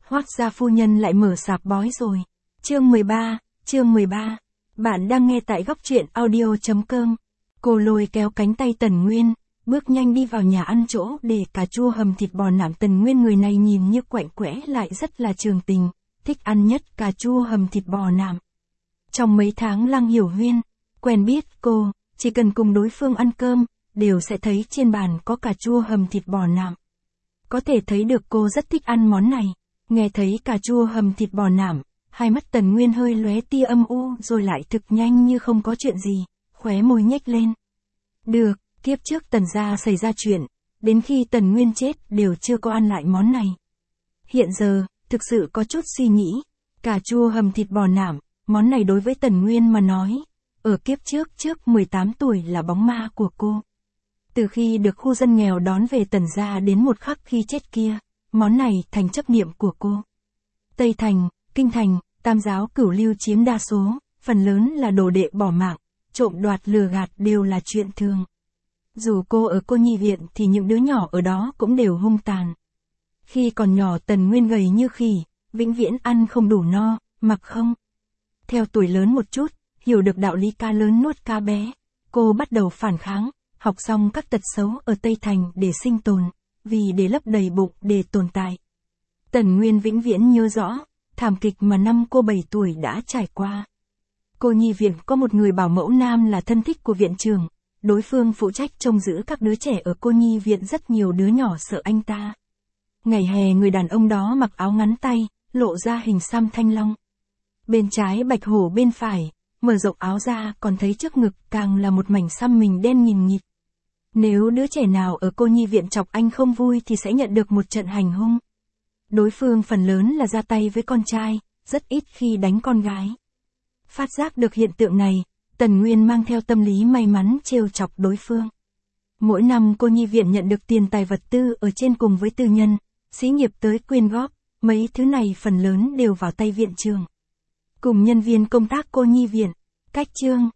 Hoác gia phu nhân lại mở sạp bói rồi. Chương 13. Bạn đang nghe tại góc truyện audio.com. Cô lôi kéo cánh tay Tần Nguyên, bước nhanh đi vào nhà ăn chỗ để cà chua hầm thịt bò nạm. Tần Nguyên người này nhìn như quạnh quẽ lại rất là trường tình, thích ăn nhất cà chua hầm thịt bò nạm. Trong mấy tháng Lăng Hiểu Huyên quen biết cô, chỉ cần cùng đối phương ăn cơm, đều sẽ thấy trên bàn có cà chua hầm thịt bò nạm. Có thể thấy được cô rất thích ăn món này. Nghe thấy cà chua hầm thịt bò nạm, hai mắt Tần Nguyên hơi lóe tia âm u rồi lại thực nhanh như không có chuyện gì, khóe môi nhếch lên. Được, kiếp trước Tần gia xảy ra chuyện, đến khi Tần Nguyên chết đều chưa có ăn lại món này. Hiện giờ, thực sự có chút suy nghĩ, cà chua hầm thịt bò nạm, món này đối với Tần Nguyên mà nói, ở kiếp trước 18 tuổi là bóng ma của cô. Từ khi được khu dân nghèo đón về Tần gia đến một khắc khi chết kia, món này thành chấp niệm của cô. Tây Thành, Kinh Thành, Tam giáo cửu lưu chiếm đa số, phần lớn là đồ đệ bỏ mạng, trộm đoạt lừa gạt đều là chuyện thường. Dù cô ở cô nhi viện thì những đứa nhỏ ở đó cũng đều hung tàn. Khi còn nhỏ Tần Nguyên gầy như khỉ, vĩnh viễn ăn không đủ no, mặc không. Theo tuổi lớn một chút, hiểu được đạo lý cá lớn nuốt cá bé, cô bắt đầu phản kháng, học xong các tật xấu ở Tây Thành để sinh tồn, vì để lấp đầy bụng để tồn tại. Tần Nguyên vĩnh viễn nhớ rõ, thảm kịch mà năm cô 7 tuổi đã trải qua. Cô nhi viện có một người bảo mẫu nam là thân thích của viện trưởng, đối phương phụ trách trông giữ các đứa trẻ ở cô nhi viện, rất nhiều đứa nhỏ sợ anh ta. Ngày hè người đàn ông đó mặc áo ngắn tay, lộ ra hình xăm thanh long. Bên trái bạch hổ, bên phải, mở rộng áo ra còn thấy trước ngực càng là một mảnh xăm mình đen nghìn nghịt. Nếu đứa trẻ nào ở cô nhi viện chọc anh không vui thì sẽ nhận được một trận hành hung. Đối phương phần lớn là ra tay với con trai, rất ít khi đánh con gái. Phát giác được hiện tượng này, Tần Nguyên mang theo tâm lý may mắn trêu chọc đối phương. Mỗi năm cô nhi viện nhận được tiền tài vật tư ở trên cùng với tư nhân, xí nghiệp tới quyên góp, mấy thứ này phần lớn đều vào tay viện trưởng. Cùng nhân viên công tác cô nhi viện, cách chương,